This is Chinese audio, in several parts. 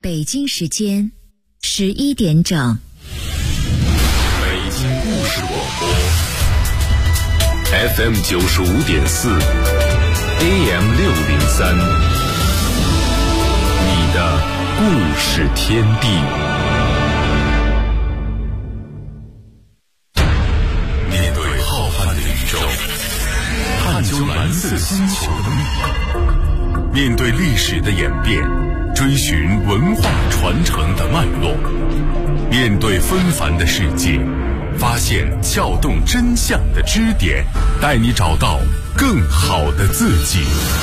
北京时间11点整。 北京故事广播 FM 95.4 AM 603，你的故事天地。面对浩瀚的宇宙，探究蓝色星球的秘密，面对历史的演变，追寻文化传承的脉络，面对纷繁的世界，发现撬动真相的支点，带你找到更好的自己。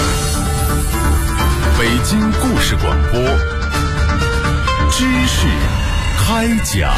北京故事广播，知识开讲。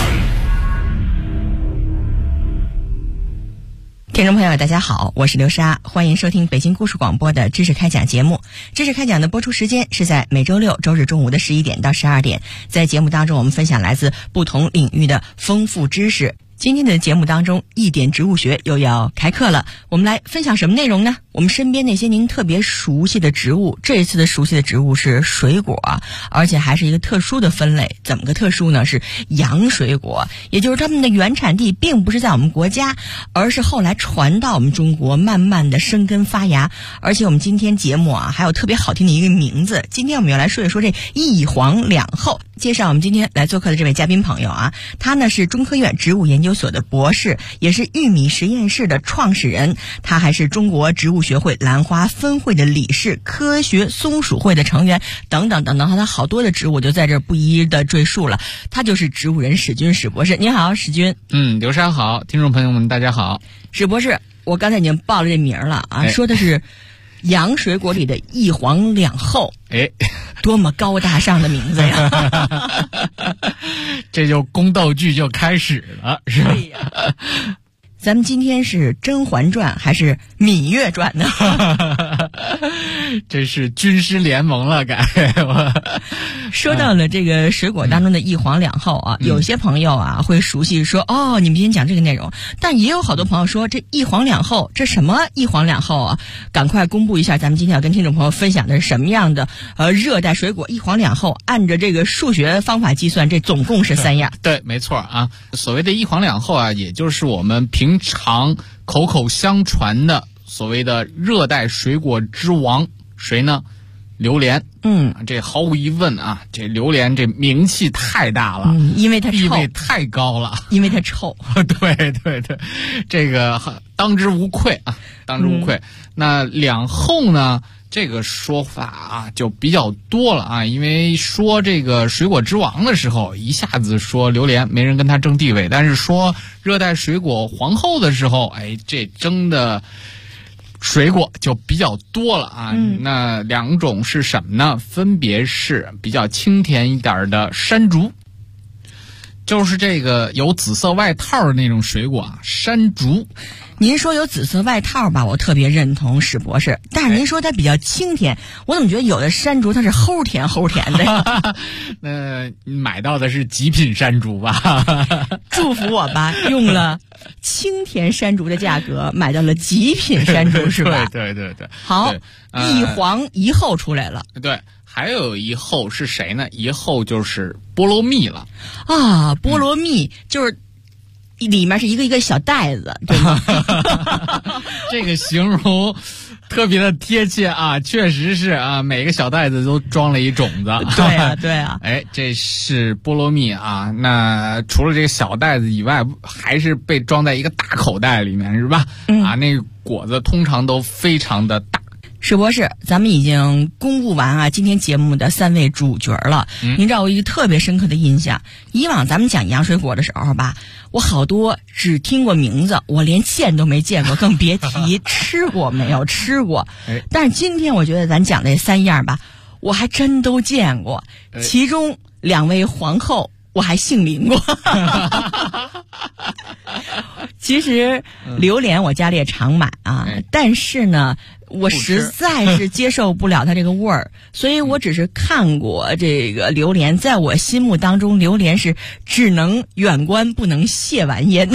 听众朋友大家好，我是刘莎，欢迎收听北京故事广播的知识开讲节目。知识开讲的播出时间是在每周六周日中午的11点到12点，在节目当中我们分享来自不同领域的丰富知识。今天的节目当中，一点植物学又要开课了，我们来分享什么内容呢？我们身边那些您特别熟悉的植物，这一次的熟悉的植物是水果，而且还是一个特殊的分类。怎么个特殊呢？是洋水果，也就是它们的原产地并不是在我们国家，而是后来传到我们中国，慢慢的生根发芽。而且我们今天节目还有特别好听的一个名字，今天我们要来说一说这一黄两后。介绍我们今天来做客的这位嘉宾朋友他呢是中科院植物研究所的博士，也是玉米实验室的创始人，他还是中国植物学会兰花分会的理事，科学松鼠会的成员等等等等，他好多的职务就在这不一一的赘述了。他就是植物人史军史博士。你好，史军。 刘莎好，听众朋友们大家好。 史博士，我刚才已经报了这名了说的是洋水果里的一黄两后，多么高大上的名字呀！ 这就宫斗剧就开始了，是吧？ 对呀。咱们今天是《甄嬛传》还是《芈月传》呢？ 这是军师联盟了，该。 说到了这个水果当中的一黄两后有些朋友会熟悉说你们今天讲这个内容，但也有好多朋友说这一黄两后，这什么一黄两后赶快公布一下，咱们今天要跟听众朋友分享的是什么样的热带水果一黄两后，按着这个数学方法计算，这总共是3样。 对，没错所谓的一黄两后也就是我们平常口口相传的所谓的热带水果之王，谁呢？榴莲。这毫无疑问这榴莲这名气太大了， 因为它臭， 地位太高了， 因为它臭。 对对对，这个当之无愧当之无愧。那两后呢？这个说法就比较多了因为说这个水果之王的时候，一下子说榴莲没人跟他争地位，但是说热带水果皇后的时候，这争的水果就比较多了那两种是什么呢？分别是比较清甜一点的山竹，就是这个有紫色外套的那种水果山竹。 您说有紫色外套吧，我特别认同史博士，但是您说它比较清甜，我怎么觉得有的山竹它是齁甜齁甜的？ 买到的是极品山竹吧？ 祝福我吧，用了清甜山竹的价格买到了极品山竹是吧？ 对对对对。 好，一黄一后出来了。 对，还有一后是谁呢？一后就是菠萝蜜了菠萝蜜就是里面是一个一个小袋子，对吗？ 这个形容特别的贴切确实是每个小袋子都装了一种子。 对啊。 这是菠萝蜜那除了这个小袋子以外，还是被装在一个大口袋里面，是吧？那个果子通常都非常的大。 史博士，咱们已经公布完今天节目的3位主角了。您知道我一个特别深刻的印象，以往咱们讲洋水果的时候吧，我好多只听过名字，我连见都没见过，更别提吃过没有吃过。但是今天我觉得咱讲的这3样吧，我还真都见过，其中2位皇后我还姓林过。 其实榴莲我家里也常买啊，但是呢，我实在是接受不了它这个味儿，所以我只是看过这个榴莲，在我心目当中，榴莲是只能远观不能亵玩焉。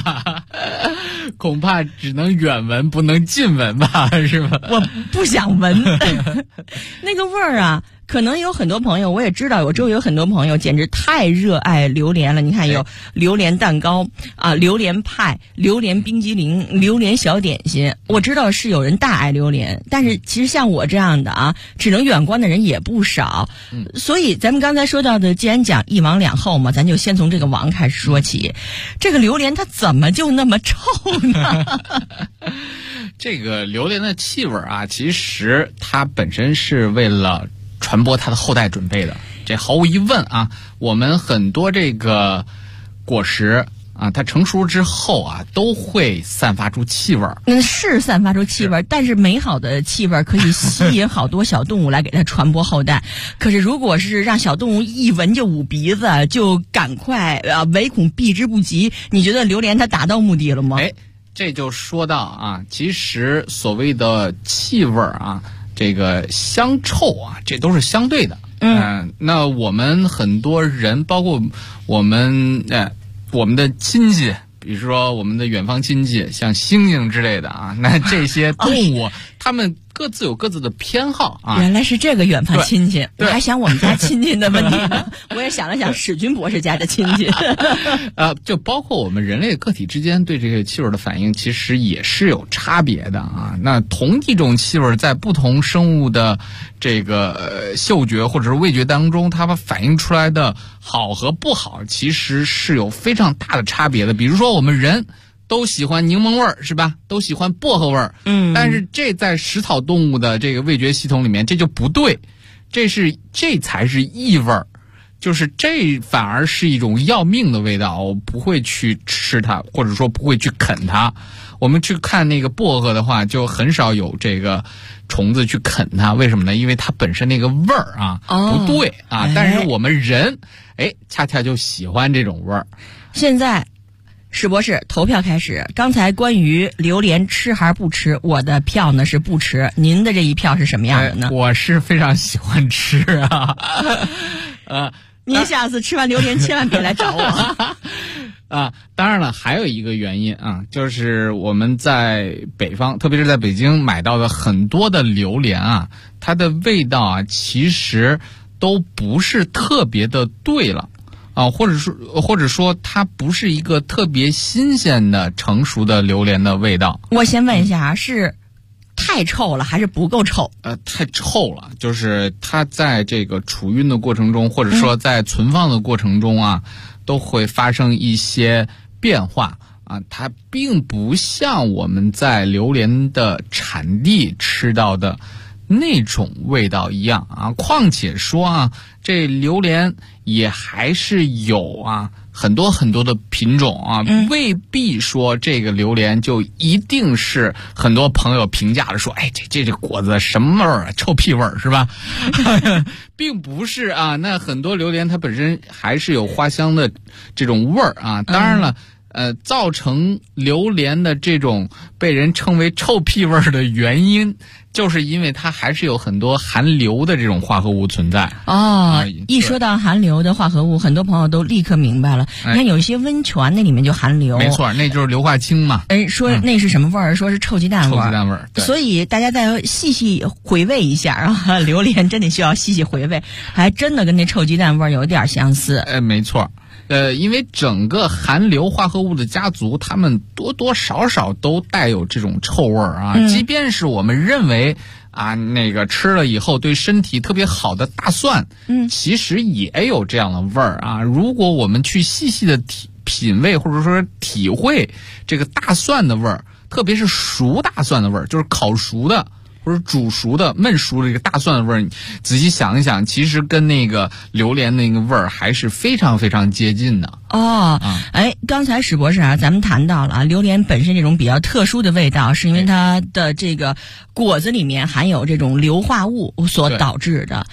恐怕只能远闻不能近闻吧，是吧？ 我不想闻那个味儿啊。可能有很多朋友，我也知道，我周围有很多朋友简直太热爱榴莲了。你看，有榴莲蛋糕啊，榴莲派、榴莲冰激凌、榴莲小点心。我知道是有人大爱榴莲，但是其实像我这样的啊，只能远观的人也不少。所以咱们刚才说到的，既然讲一王两后嘛，咱就先从这个王开始说起。这个榴莲它怎么就那么臭呢？ 这个榴莲的气味啊，其实它本身是为了传播它的后代准备的，这毫无疑问啊。我们很多这个果实啊，它成熟之后啊，都会散发出气味。 是散发出气味，但是美好的气味可以吸引好多小动物来给它传播后代。可是如果是让小动物一闻就捂鼻子，就赶快唯恐避之不及，你觉得榴莲它达到目的了吗？ 这就说到啊，其实所谓的气味啊，这个香臭啊，这都是相对的。那我们很多人，包括我们的亲戚，比如说我们的远方亲戚，像猩猩之类的啊，那这些动物，他们各自有各自的偏好啊。 原来是这个远方亲戚，我还想我们家亲戚的问题呢。我也想了想史军博士家的亲戚。 就包括我们人类个体之间对这个气味的反应，其实也是有差别的啊。那同一种气味在不同生物的这个嗅觉或者是味觉当中，它们反映出来的好和不好，其实是有非常大的差别的。比如说我们人都喜欢柠檬味儿，是吧？都喜欢薄荷味儿。但是这在食草动物的这个味觉系统里面，这就不对，这才是异味儿，就是这反而是一种要命的味道，我不会去吃它，或者说不会去啃它。我们去看那个薄荷的话，就很少有这个虫子去啃它，为什么呢？因为它本身那个味儿啊不对啊。但是我们人恰恰就喜欢这种味儿。 现在史博士投票开始。刚才关于榴莲吃还是不吃，我的票呢是不吃。您的这一票是什么样的呢？ 我是非常喜欢吃啊。 您下次吃完榴莲千万别来找我。 当然了，还有一个原因啊，就是我们在北方，特别是在北京买到的很多的榴莲啊，它的味道啊，其实都不是特别的对了。或者说它不是一个特别新鲜的成熟的榴莲的味道。 我先问一下，是太臭了还是不够臭？ 太臭了，就是它在这个储运的过程中，或者说在存放的过程中啊，都会发生一些变化啊。它并不像我们在榴莲的产地吃到的那种味道一样啊。况且说啊，这榴莲也还是有很多很多的品种啊，未必说这个榴莲就一定是很多朋友评价的说，这果子什么味儿啊，臭屁味儿是吧？并不是啊，那很多榴莲它本身还是有花香的这种味儿啊。当然了。造成榴莲的这种被人称为臭屁味儿的原因，就是因为它还是有很多含硫的这种化合物存在。 一说到含硫的化合物，很多朋友都立刻明白了。你看有一些温泉那里面就含硫， 没错，那就是硫化氢嘛。 说那是什么味儿？说是臭鸡蛋味儿。 臭鸡蛋味儿。 所以大家再细细回味一下啊，榴莲真的需要细细回味，还真的跟那臭鸡蛋味儿有点相似。 没错。因为整个含硫化合物的家族，它们多多少少都带有这种臭味儿啊。即便是我们认为那个吃了以后对身体特别好的大蒜，其实也有这样的味儿啊。如果我们去细细的品味或者说体会这个大蒜的味儿，特别是熟大蒜的味儿，就是烤熟的。或者煮熟的、焖熟的这个大蒜的味儿，你仔细想一想，其实跟那个榴莲那个味儿还是非常非常接近的。 刚才史博士咱们谈到了榴莲本身这种比较特殊的味道，是因为它的这个果子里面含有这种硫化物所导致的。 对。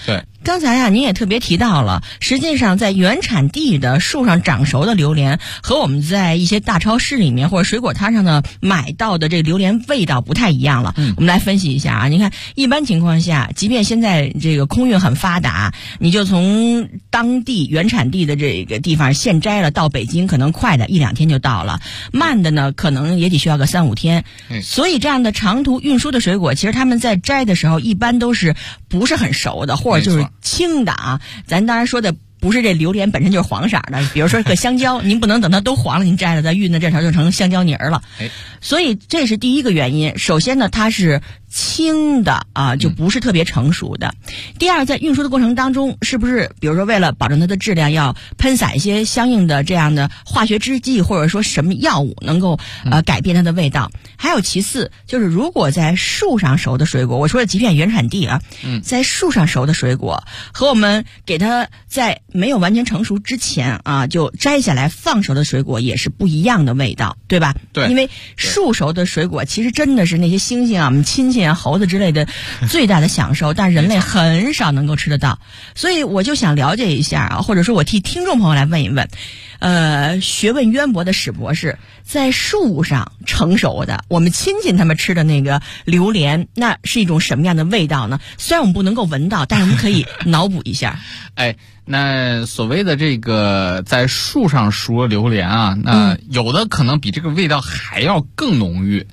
刚才啊，您也特别提到了，实际上在原产地的树上长熟的榴莲和我们在一些大超市里面或者水果摊上呢买到的这个榴莲味道不太一样了。我们来分析一下啊，你看一般情况下，即便现在这个空运很发达，你就从当地原产地的这个地方现摘了到北京，可能快的1-2天就到了，慢的呢可能也得需要个3-5天。所以这样的长途运输的水果，其实他们在摘的时候一般都是不是很熟的，或者就是青的啊。咱当然说的不是这榴莲本身就是黄色的，比如说个香蕉，您不能等它都黄了您摘了，再运到这条就成香蕉泥儿了。所以这是第一个原因。首先呢，它是青的啊，就不是特别成熟的。第二，在运输的过程当中，是不是比如说为了保证它的质量，要喷洒一些相应的这样的化学制剂，或者说什么药物能够改变它的味道？还有其次就是，如果在树上熟的水果，我说的即便原产地啊，在树上熟的水果和我们给它在没有完全成熟之前啊就摘下来放熟的水果也是不一样的味道，对吧？ 对， 因为树熟的水果其实真的是那些猩猩啊、我们亲戚啊、猴子之类的最大的享受，但人类很少能够吃得到。所以我就想了解一下啊，或者说我替听众朋友来问一问，学问渊博的史博士，在树上成熟的我们亲戚他们吃的那个榴莲，那是一种什么样的味道呢？虽然我们不能够闻到，但是我们可以脑补一下。 那所谓的这个在树上熟的榴莲啊，那有的可能比这个味道还要更浓郁。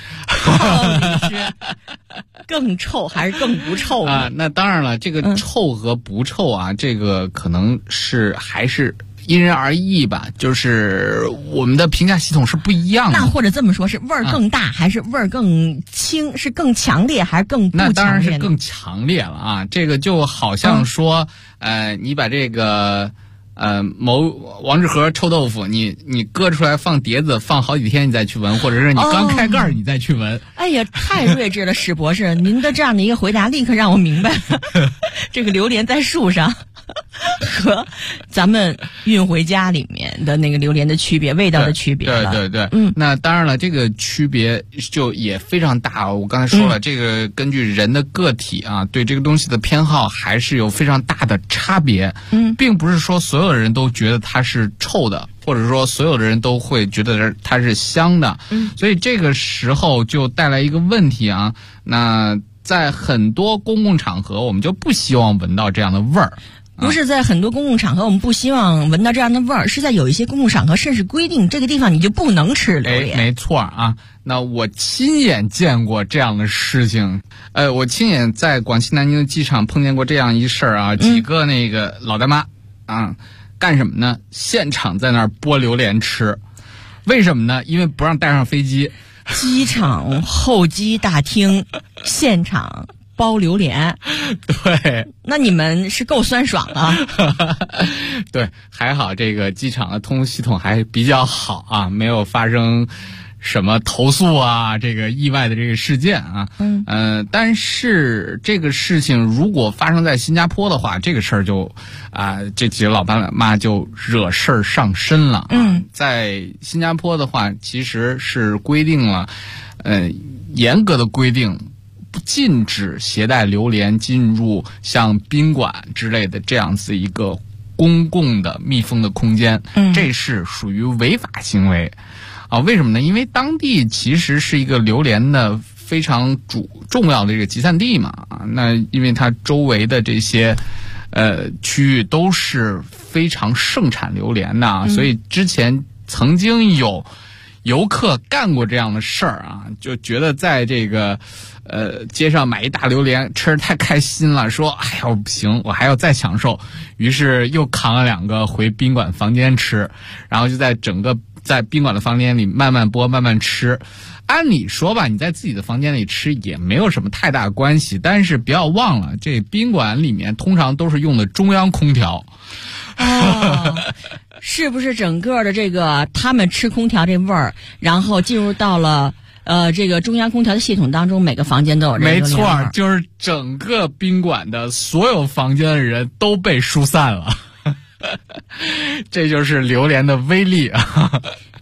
更臭还是更不臭啊？那当然了，这个臭和不臭啊，这个可能是还是因人而异吧，就是我们的评价系统是不一样的。 那或者这么说，是味儿更大，还是味儿更轻？是更强烈还是更不强烈？ 那当然是更强烈了啊！这个就好像说，你把这个某王致和臭豆腐，你割出来放碟子放好几天你再去闻，或者是你刚开盖你再去闻。 哎呀，太睿智了，史博士，您的这样的一个回答立刻让我明白了这个榴莲在树上和咱们运回家里面的那个榴莲的区别，味道的区别了。 对，那当然了，这个区别就也非常大。我刚才说了，这个根据人的个体啊，对这个东西的偏好还是有非常大的差别。并不是说所有人都觉得它是臭的，或者说所有的人都会觉得它是香的。所以这个时候就带来一个问题啊，那在很多公共场合我们就不希望闻到这样的味儿。 不是在很多公共场合我们不希望闻到这样的味儿，是在有一些公共场合甚至规定这个地方你就不能吃榴莲。 没错啊，那我亲眼见过这样的事情。我亲眼在广西南宁的机场碰见过这样一事儿啊，几个那个老大妈啊，干什么呢？现场在那儿剥榴莲吃。为什么呢？因为不让带上飞机。 机场候机大厅现场包榴莲。 对， 那你们是够酸爽啊。 对，还好这个机场的通讯系统还比较好啊，没有发生什么投诉啊这个意外的这个事件啊。但是这个事情如果发生在新加坡的话，这个事儿就这几个老爸老妈就惹事儿上身了。在新加坡的话其实是规定了严格的规定禁止携带榴莲进入像宾馆之类的这样子一个公共的密封的空间。这是属于违法行为啊。为什么呢？因为当地其实是一个榴莲的非常重要的这个集散地嘛啊。那因为它周围的这些区域都是非常盛产榴莲的啊，所以之前曾经有游客干过这样的事儿啊，就觉得在这个街上买一大榴莲吃得太开心了，说哎呀不行，我还要再享受，于是又扛了2个回宾馆房间吃，然后就在宾馆的房间里慢慢剥慢慢吃。按理说吧，你在自己的房间里吃也没有什么太大关系，但是不要忘了这宾馆里面通常都是用的中央空调。 是不是整个的这个他们吃空调这味儿，然后进入到了这个中央空调的系统当中，每个房间都有这个。没错，就是整个宾馆的所有房间的人都被疏散了。这就是榴莲的威力啊。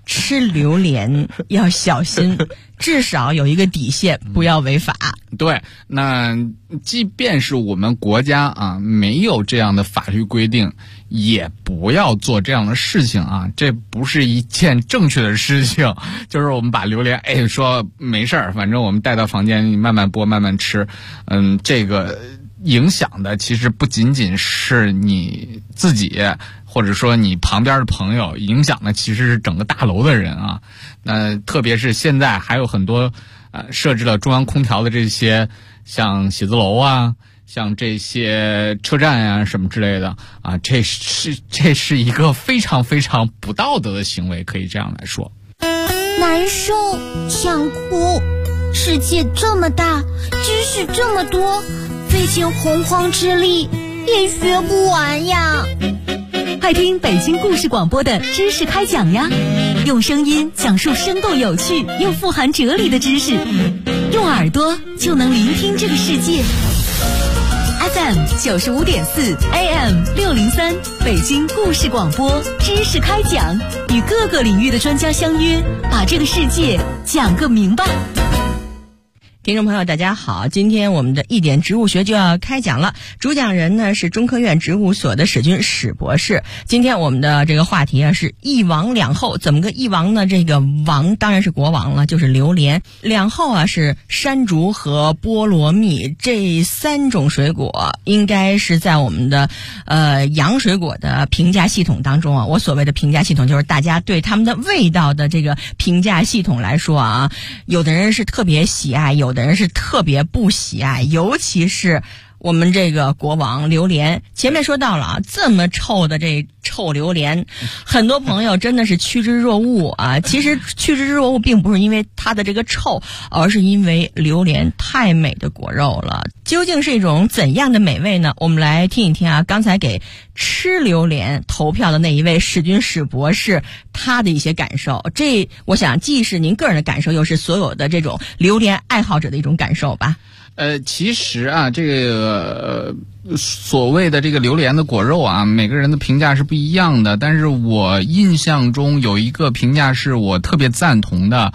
吃榴莲要小心，至少有一个底线，不要违法。 对，那即便是我们国家啊没有这样的法律规定，也不要做这样的事情啊，这不是一件正确的事情。就是我们把榴莲，说没事儿，反正我们带到房间，你慢慢剥，慢慢吃。这个影响的其实不仅仅是你自己，或者说你旁边的朋友，影响的其实是整个大楼的人啊。那特别是现在还有很多设置了中央空调的这些，像写字楼啊，像这些车站啊什么之类的啊，这是一个非常非常不道德的行为，可以这样来说。 难受，想哭，世界这么大，知识这么多，费尽洪荒之力也学不完呀。 快听北京故事广播的知识开讲呀，用声音讲述生动有趣又富含哲理的知识，用耳朵就能聆听这个世界。FM 95.4 AM 603，北京故事广播知识开讲，与各个领域的专家相约，把这个世界讲个明白。 听众朋友大家好，今天我们的一点植物学就要开讲了，主讲人呢是中科院植物所的史军史博士。今天我们的这个话题啊是一王两后，怎么个一王呢？这个王当然是国王了，就是榴莲，两后啊是山竹和菠萝蜜，这三种水果应该是在我们的洋水果的评价系统当中啊，我所谓的评价系统就是大家对他们的味道的这个评价系统来说啊，有的人是特别喜爱，有的人是特别不喜爱，尤其是我们这个国王榴莲。前面说到了啊，这么臭的这臭榴莲，很多朋友真的是趋之若鹜啊。其实趋之若鹜并不是因为它的这个臭，而是因为榴莲太美的果肉了。究竟是一种怎样的美味呢？我们来听一听啊，刚才给吃榴莲投票的那一位史军史博士他的一些感受。这我想既是您个人的感受，又是所有的这种榴莲爱好者的一种感受吧。 其实啊，这个所谓的这个榴莲的果肉啊，每个人的评价是不一样的。但是我印象中有一个评价是我特别赞同的，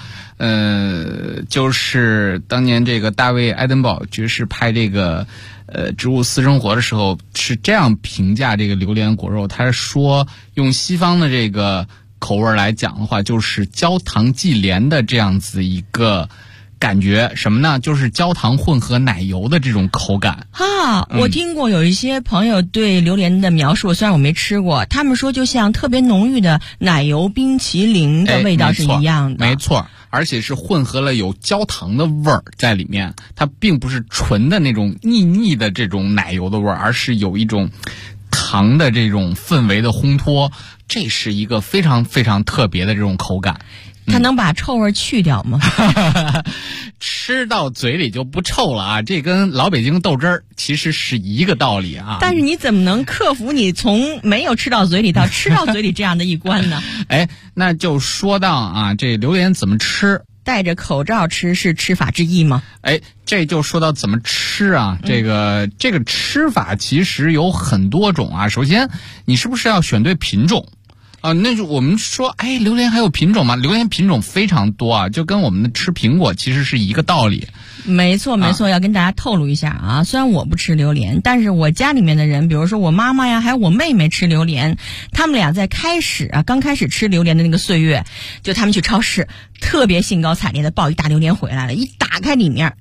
就是当年这个大卫·爱登堡爵士拍这个植物私生活的时候，是这样评价这个榴莲果肉。他说，用西方的这个口味来讲的话，就是焦糖忌廉的这样子一个感觉。什么呢？就是焦糖混合奶油的这种口感啊。我听过有一些朋友对榴莲的描述，虽然我没吃过，他们说就像特别浓郁的奶油冰淇淋的味道是一样的。 没错，而且是混合了有焦糖的味儿在里面，它并不是纯的那种腻腻的这种奶油的味儿，而是有一种糖的这种氛围的烘托，这是一个非常非常特别的这种口感。 它能把臭味去掉吗？ 吃到嘴里就不臭了啊！这跟老北京豆汁儿其实是一个道理啊。 但是你怎么能克服你从没有吃到嘴里到吃到嘴里这样的一关呢？ 那就说到啊，这榴莲怎么吃？ 戴着口罩吃是吃法之一吗？ 这就说到怎么吃啊。这个吃法其实有很多种啊。首先，你是不是要选对品种？那就我们说，榴莲还有品种吗？榴莲品种非常多啊，就跟我们的吃苹果其实是一个道理。 没错，要跟大家透露一下啊。虽然我不吃榴莲，但是我家里面的人，比如说我妈妈呀，还有我妹妹吃榴莲，他们俩在刚开始吃榴莲的那个岁月，就他们去超市，特别兴高采烈的抱一大榴莲回来了，一打开里面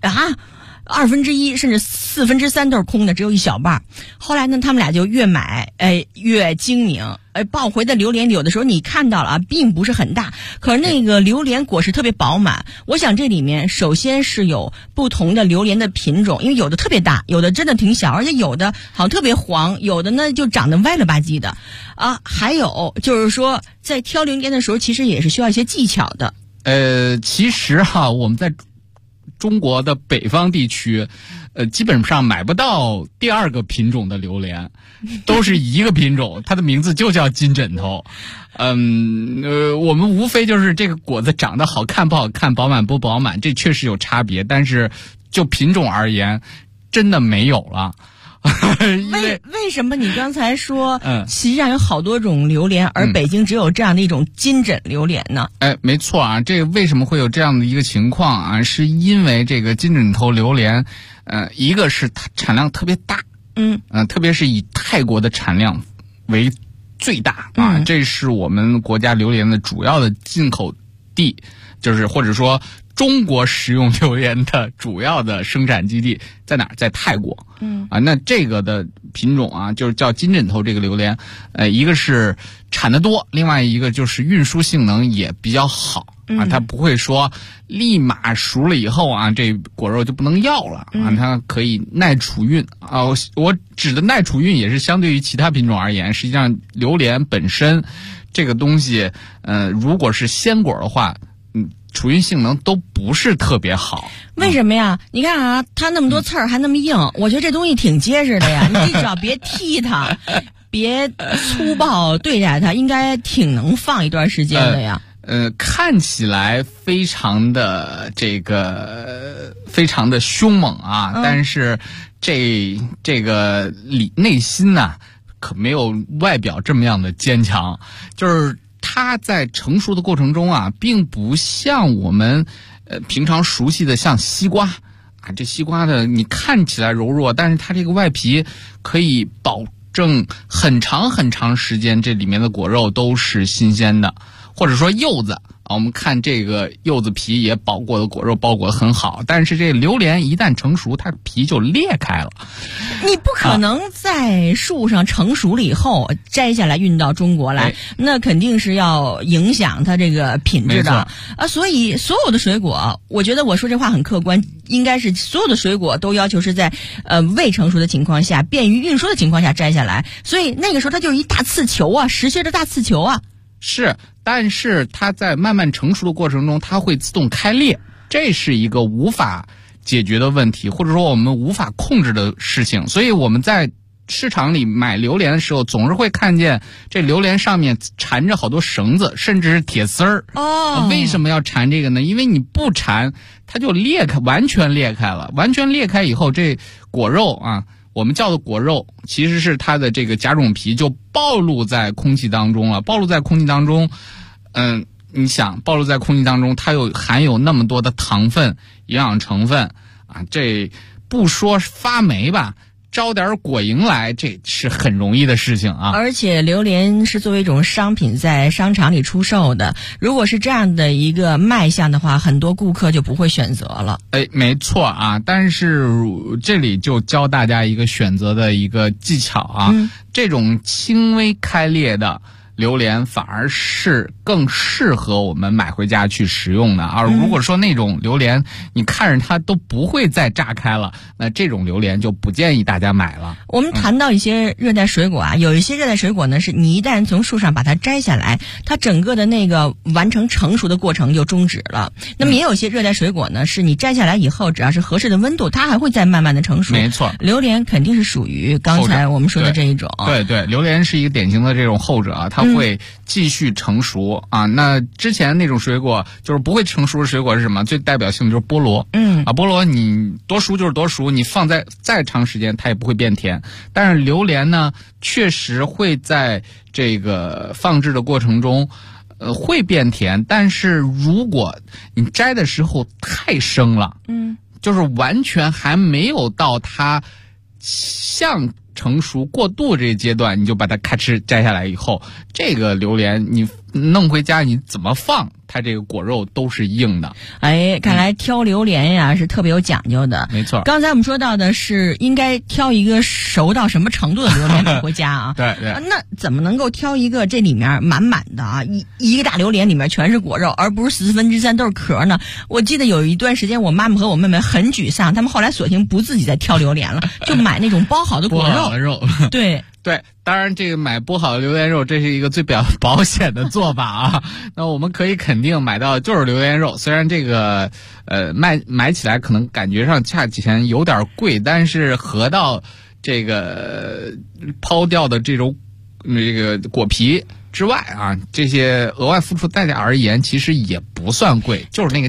1/2甚至3/4都是空的，只有一小半。后来呢，他们俩就越买越精明，抱回的榴莲有的时候你看到了啊，并不是很大，可是那个榴莲果实特别饱满。我想这里面首先是有不同的榴莲的品种，因为有的特别大，有的真的挺小，而且有的好像特别黄，有的呢就长得歪了吧唧的啊。还有就是说，在挑榴莲的时候，其实也是需要一些技巧的。 其实我们在中国的北方地区，基本上买不到第二个品种的榴莲，都是一个品种，它的名字就叫金枕头。我们无非就是这个果子长得好看不好看，饱满不饱满，这确实有差别，但是就品种而言，真的没有了。 为什么你刚才说，实际上有好多种榴莲，而北京只有这样的一种金枕榴莲呢？ 没错啊，这个为什么会有这样的一个情况啊？是因为这个金枕头榴莲，一个是它产量特别大，特别是以泰国的产量为最大啊，这是我们国家榴莲的主要的进口地，就是或者说中国食用榴莲的主要的生产基地在哪儿？在泰国。那这个的品种啊，就是叫金枕头这个榴莲，一个是产得多，另外一个就是运输性能也比较好啊，它不会说立马熟了以后啊，这果肉就不能要了啊，它可以耐储运啊。我指的耐储运也是相对于其他品种而言，实际上榴莲本身这个东西，如果是鲜果的话，储运性能都不是特别好。 为什么呀？你看啊，它那么多刺儿还那么硬，我觉得这东西挺结实的呀。你只要别踢它，别粗暴对待它，应该挺能放一段时间的呀。 看起来非常的非常的凶猛啊，但是这个内心呢，可没有外表这么样的坚强，就是它在成熟的过程中啊，并不像我们平常熟悉的像西瓜啊，这西瓜的你看起来柔弱，但是它这个外皮可以保证很长很长时间这里面的果肉都是新鲜的。或者说柚子啊，我们看这个柚子皮也包裹的果肉包裹得很好，但是这榴莲一旦成熟，它的皮就裂开了。 你不可能在树上成熟了以后摘下来运到中国来，那肯定是要影响它这个品质的啊。所以所有的水果，我觉得我说这话很客观，应该是所有的水果都要求是在未成熟的情况下，便于运输的情况下摘下来。所以那个时候它就是一大刺球啊，实心的大刺球啊。 是，但是它在慢慢成熟的过程中，它会自动开裂，这是一个无法解决的问题，或者说我们无法控制的事情。所以我们在市场里买榴莲的时候，总是会看见这榴莲上面缠着好多绳子，甚至是铁丝儿。为什么要缠这个呢？因为你不缠，它就裂开，完全裂开了。完全裂开以后，这果肉啊，我们叫的果肉，其实是它的这个甲种皮就暴露在空气当中了。暴露在空气当中，你想暴露在空气当中，它又含有那么多的糖分、营养成分啊，这不说发霉吧，招点果蝇来，这是很容易的事情啊。 而且榴莲是作为一种商品在商场里出售的，如果是这样的一个卖相的话，很多顾客就不会选择了。 没错啊，但是这里就教大家一个选择的一个技巧啊，这种轻微开裂的榴莲反而是更适合我们买回家去食用的。而如果说那种榴莲你看着它都不会再炸开了，那这种榴莲就不建议大家买了。 我们谈到一些热带水果啊，有一些热带水果呢，是你一旦从树上把它摘下来，它整个的那个完成成熟的过程就终止了。那么也有一些热带水果呢，是你摘下来以后，只要是合适的温度，它还会再慢慢的成熟。 没错， 榴莲肯定是属于刚才我们说的这一种。 对，榴莲是一个典型的这种后者啊，它会继续成熟啊。那之前那种水果就是不会成熟的水果是什么？最代表性的就是菠萝。菠萝你多熟就是多熟，你放在再长时间它也不会变甜。但是榴莲呢，确实会在这个放置的过程中会变甜，但是如果你摘的时候太生了，就是完全还没有到它像成熟过渡这个阶段，你就把它咔哧摘下来以后，这个榴莲你弄回家你怎么放，它这个果肉都是硬的。 看来挑榴莲呀是特别有讲究的。 没错， 刚才我们说到的是应该挑一个熟到什么程度的榴莲买回家啊？ 对， 那怎么能够挑一个这里面满满的啊，一个大榴莲里面全是果肉，而不是3/4都是壳呢？我记得有一段时间我妈妈和我妹妹很沮丧，他们后来索性不自己再挑榴莲了，就买那种包好的果肉。对，当然这个买剥好的榴莲肉，这是一个最保险的做法啊。那我们可以肯定买到就是榴莲肉，虽然这个买起来可能感觉上价钱有点贵，但是合到这个抛掉的这种果皮之外啊，这些额外付出代价而言，其实也不算贵，就是那个价。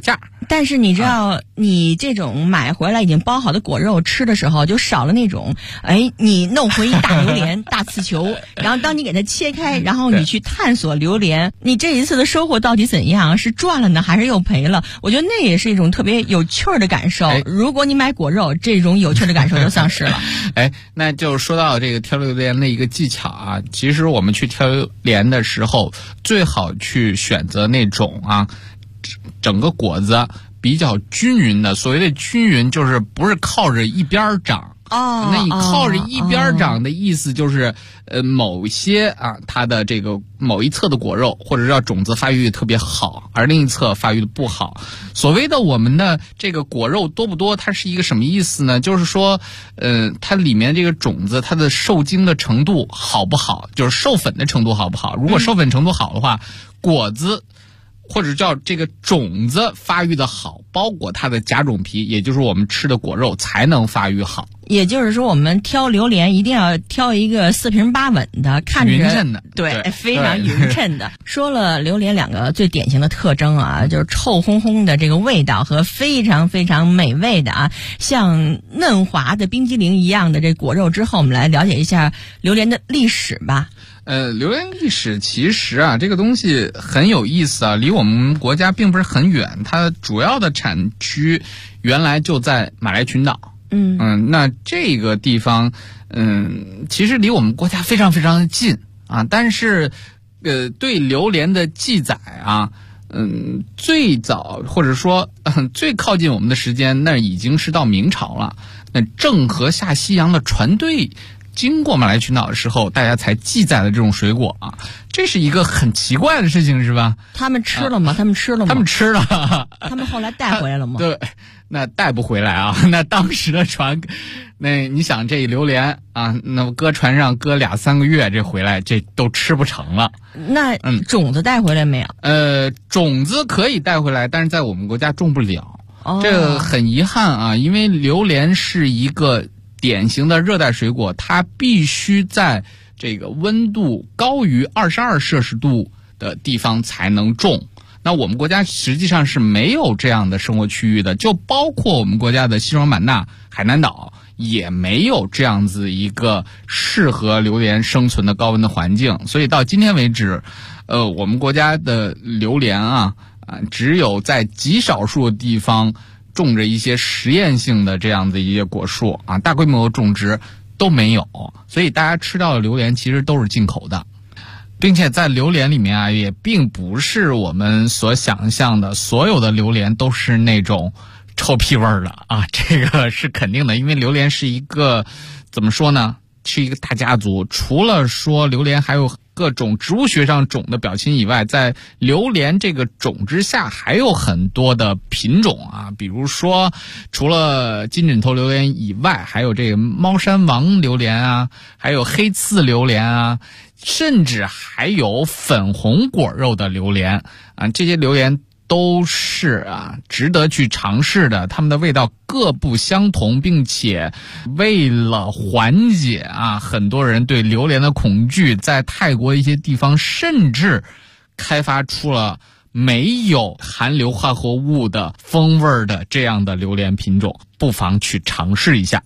但是你知道，你这种买回来已经包好的果肉吃的时候，就少了那种，你弄回一大榴莲、大刺球，然后当你给它切开，然后你去探索榴莲，你这一次的收获到底怎样？是赚了呢，还是又赔了？我觉得那也是一种特别有趣儿的感受。如果你买果肉，这种有趣的感受就丧失了。 那就说到这个挑榴莲的一个技巧啊，其实我们去挑榴莲的时候，最好去选择那种整个果子比较均匀的。所谓的均匀，就是不是靠着一边长。那你靠着一边长的意思就是，某些它的这个某一侧的果肉或者叫种子发育特别好，而另一侧发育的不好。所谓的我们的这个果肉多不多，它是一个什么意思呢？就是说，它里面这个种子它的受精的程度好不好，就是授粉的程度好不好。如果授粉程度好的话，果子或者叫这个种子发育的好，包裹它的假种皮，也就是我们吃的果肉才能发育好。 也就是说，我们挑榴莲一定要挑一个四平八稳的，看着匀称的， 对，非常匀称的。说了榴莲两个最典型的特征啊，就是臭烘烘的这个味道和非常非常美味的像嫩滑的冰激凌一样的这果肉之后，我们来了解一下榴莲的历史吧。 榴莲历史其实这个东西很有意思离我们国家并不是很远，它主要的产区原来就在马来群岛。那这个地方，其实离我们国家非常非常的近但是，对榴莲的记载最早或者说最靠近我们的时间，那已经是到明朝了。那郑和下西洋的船队经过马来群岛的时候，大家才记载了这种水果这是一个很奇怪的事情，是吧？ 他们吃了吗？他们吃了吗？ 他们吃了。 他们后来带回来了吗？ 对，那带不回来那当时的船，那你想这榴莲那搁船上搁2-3个月，这回来这都吃不成了。 那种子带回来没有？ 种子可以带回来，但是在我们国家种不了。这个很遗憾因为榴莲是一个典型的热带水果，它必须在这个温度高于22摄氏度的地方才能种。那我们国家实际上是没有这样的生活区域的，就包括我们国家的西双版纳、海南岛也没有这样子一个适合榴莲生存的高温的环境。所以到今天为止，我们国家的榴莲只有在极少数的地方种着一些实验性的这样的一些果树大规模种植都没有。所以大家吃到的榴莲其实都是进口的，并且在榴莲里面也并不是我们所想象的所有的榴莲都是那种臭屁味儿的这个是肯定的。因为榴莲是一个怎么说呢，是一个大家族。除了说榴莲还有各种植物学上种的表亲以外，在榴莲这个种之下还有很多的品种比如说除了金枕头榴莲以外，还有这个猫山王榴莲还有黑刺榴莲甚至还有粉红果肉的榴莲这些榴莲都是值得去尝试的。它们的味道各不相同，并且为了缓解很多人对榴莲的恐惧，在泰国一些地方甚至开发出了没有含硫化合物的风味的这样的榴莲品种，不妨去尝试一下。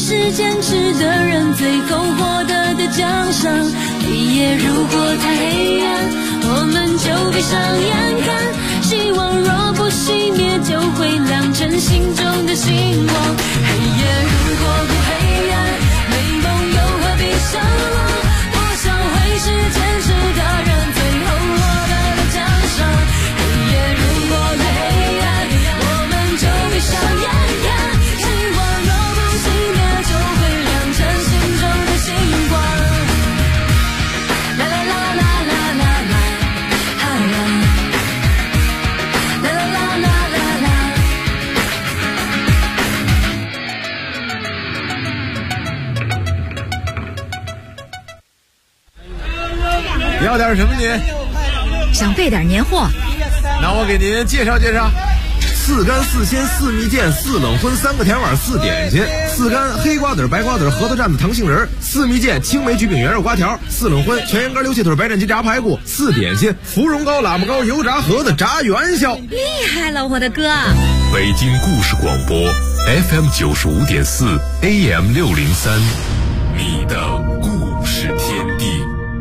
是坚持的人最后获得的奖赏。黑夜如果太黑暗，我们就闭上眼看，希望若不熄灭就会亮成心中的星光。黑夜如果不黑暗，美梦又何必向往，我想会是坚持的人最后获得的奖赏。黑夜如果太黑暗，我们就闭上眼看，希望若不熄灭就会亮成心中的星光。啦啦啦啦啦啦啦，哈啦，啦啦啦啦啦啦。 要点什么您？ 想备点年货， 那我给您介绍介绍。4干4鲜4蜜饯4冷荤3个甜碗4点心，4干黑瓜子白瓜子核桃蘸子糖杏仁，4蜜饯青梅焗饼圆肉瓜条，4冷荤全羊肝溜蟹腿白斩鸡炸排骨，4点心芙蓉糕喇叭糕油炸盒子炸元宵。 厉害了，我的哥！ 北京故事广播 FM 95.4 AM 603，你的故事天地。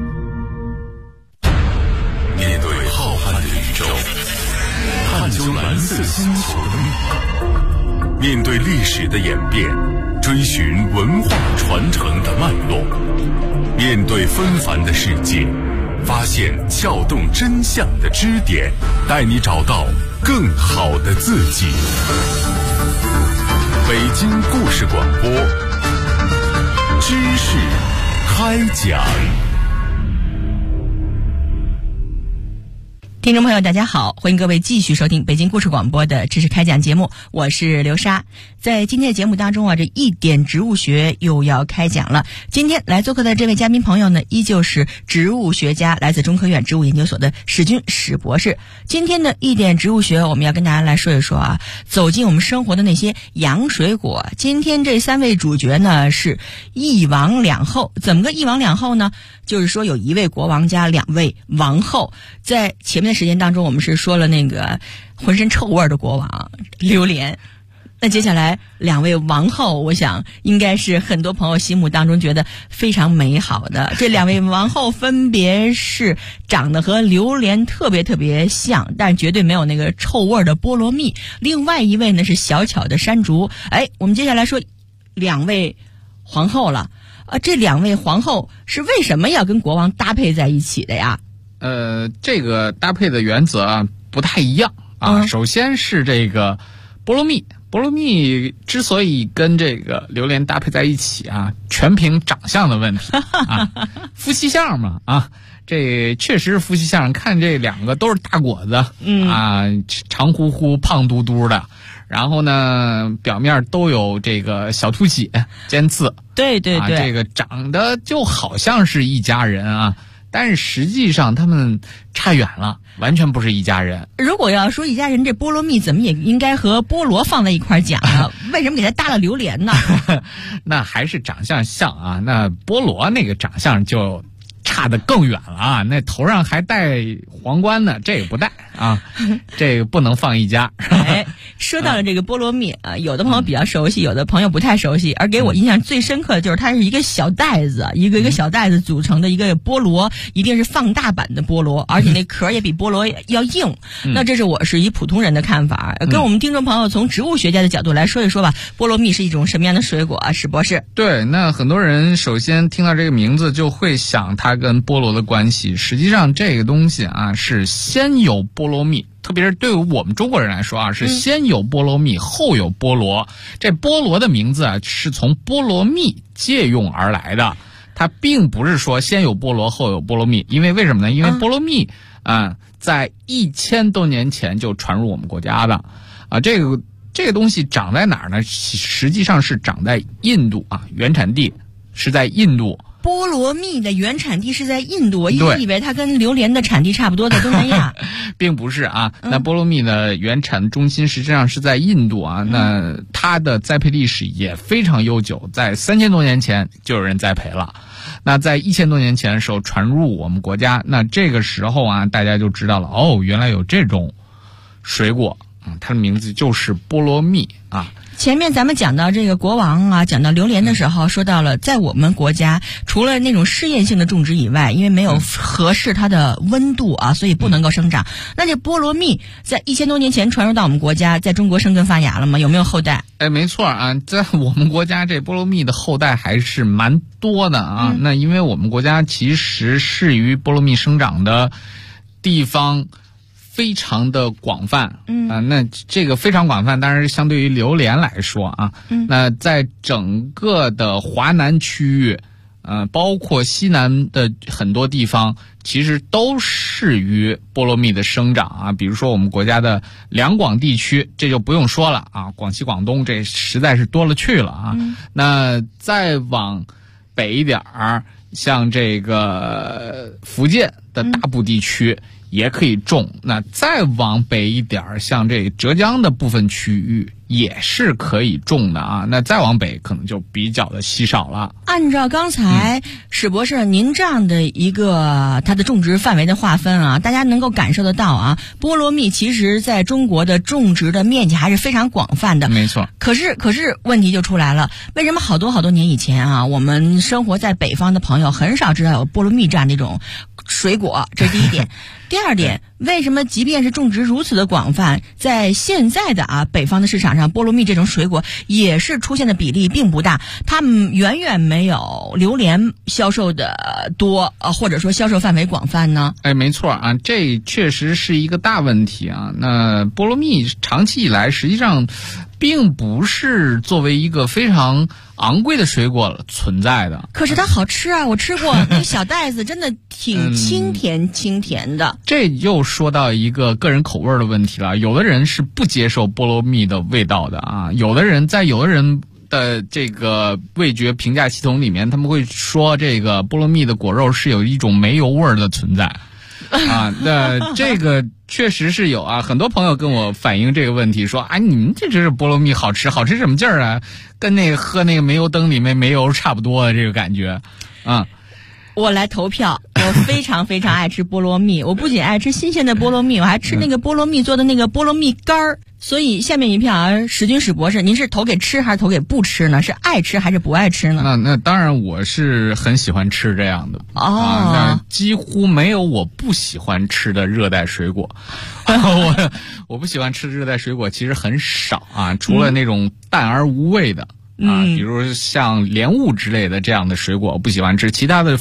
面对浩瀚的宇宙，探究蓝色星球的秘密，面对历史的演变，追寻文化传承的脉络，面对纷繁的世界，发现撬动真相的支点，带你找到更好的自己。北京故事广播，知识开讲。 听众朋友大家好，欢迎各位继续收听北京故事广播的知识开讲节目，我是刘莎。在今天的节目当中啊，这一点植物学又要开讲了。今天来做客的这位嘉宾朋友呢，依旧是植物学家，来自中科院植物研究所的史军史博士。今天的一点植物学，我们要跟大家来说一说啊，走进我们生活的那些洋水果。今天这3位主角呢是一王两后。怎么个一王两后呢？就是说有1位国王加2位王后。在前面的时间当中，我们是说了那个浑身臭味的国王榴莲。那接下来2位王后，我想应该是很多朋友心目当中觉得非常美好的。这2位王后分别是长得和榴莲特别特别像，但绝对没有那个臭味的菠萝蜜。另外一位呢是小巧的山竹。我们接下来说2位皇后了。这2位皇后是为什么要跟国王搭配在一起的呀？ 这个搭配的原则啊不太一样啊。首先是这个菠萝蜜。菠萝蜜之所以跟这个榴莲搭配在一起啊，全凭长相的问题啊，夫妻相嘛啊，这确实是夫妻相。看这2个都是大果子，啊，长乎乎、胖嘟嘟的，然后呢，表面都有这个小凸起、尖刺， 对对对， 这个长得就好像是一家人啊。但是实际上他们差远了，完全不是一家人。 如果要说一家人，这菠萝蜜怎么也应该和菠萝放在一块讲呢？为什么给它搭了榴莲呢？ 那还是长相像啊，那菠萝那个长相就差得更远了啊！那头上还戴皇冠呢，这个不戴啊，这个不能放一家。 说到了这个菠萝蜜啊，有的朋友比较熟悉，有的朋友不太熟悉。而给我印象最深刻的就是它是一个小袋子，一个小袋子组成的一个菠萝，一定是放大版的菠萝，而且那壳也比菠萝要硬。那这是我是以普通人的看法，跟我们听众朋友从植物学家的角度来说一说吧。菠萝蜜是一种什么样的水果啊？史博士。 对，那很多人首先听到这个名字就会想它跟菠萝的关系。实际上这个东西啊是先有菠萝蜜。特别是对于我们中国人来说啊，是先有菠萝蜜，后有菠萝。这菠萝的名字啊，是从菠萝蜜借用而来的。它并不是说先有菠萝后有菠萝蜜，因为什么呢？因为菠萝蜜在1000多年前就传入我们国家的啊。这个东西长在哪儿呢？实际上是长在印度啊，原产地是在印度。 菠萝蜜的原产地是在印度，我一直以为它跟榴莲的产地差不多，在东南亚。 并不是啊，那菠萝蜜的原产中心实际上是在印度啊。那它的栽培历史也非常悠久，在3000多年前就有人栽培了。那在1000多年前的时候传入我们国家，那这个时候啊，大家就知道了，哦，原来有这种水果它的名字就是菠萝蜜啊。 前面咱们讲到这个国王啊，讲到榴莲的时候，说到了在我们国家，除了那种试验性的种植以外，因为没有合适它的温度啊，所以不能够生长。那这菠萝蜜在1000多年前传入到我们国家，在中国生根发芽了吗？有没有后代？ 没错啊，在我们国家这菠萝蜜的后代还是蛮多的啊。那因为我们国家其实适于菠萝蜜生长的地方非常的广泛，那这个非常广泛，当然相对于榴莲来说啊，那在整个的华南区域，包括西南的很多地方，其实都适于菠萝蜜的生长啊。比如说我们国家的两广地区，这就不用说了啊，广西、广东这实在是多了去了啊。那再往北一点儿，像这个福建的大部地区也可以种，那再往北一点，像这浙江的部分区域也是可以种的啊。那再往北可能就比较的稀少了。 按照刚才史博士您这样的一个它的种植范围的划分啊，大家能够感受得到啊，菠萝蜜其实在中国的种植的面积还是非常广泛的。 没错。可是问题就出来了，为什么好多年以前啊，我们生活在北方的朋友很少知道有菠萝蜜这样的一种水果？这是第一点。第二点，为什么即便是种植如此的广泛，在现在的北方的市场上，菠萝蜜这种水果也是出现的比例并不大，它们远远没有榴莲销售的多，或者说销售范围广泛呢？ 没错啊，这确实是一个大问题啊。那菠萝蜜长期以来实际上并不是作为一个非常昂贵的水果存在的。 可是它好吃啊，我吃过，那小袋子真的挺清甜的。 这又说到一个个人口味的问题了，有的人是不接受菠萝蜜的味道的啊，有的人的这个味觉评价系统里面，他们会说这个菠萝蜜的果肉是有一种煤油味的存在啊。那这个确实是有啊，很多朋友跟我反映这个问题，说你们这就是菠萝蜜好吃什么劲儿啊，跟那个喝那个煤油灯里面煤油差不多的这个感觉啊。 我来投票，我非常非常爱吃菠萝蜜，我不仅爱吃新鲜的菠萝蜜，我还吃那个菠萝蜜做的那个菠萝蜜干儿。所以下面一票啊，史博士，您是投给吃还是投给不吃呢？是爱吃还是不爱吃呢？ 那当然我是很喜欢吃这样的那几乎没有我不喜欢吃的热带水果。我不喜欢吃的热带水果其实很少啊，除了那种淡而无味的。比如像莲雾之类的这样的水果我不喜欢吃，其他的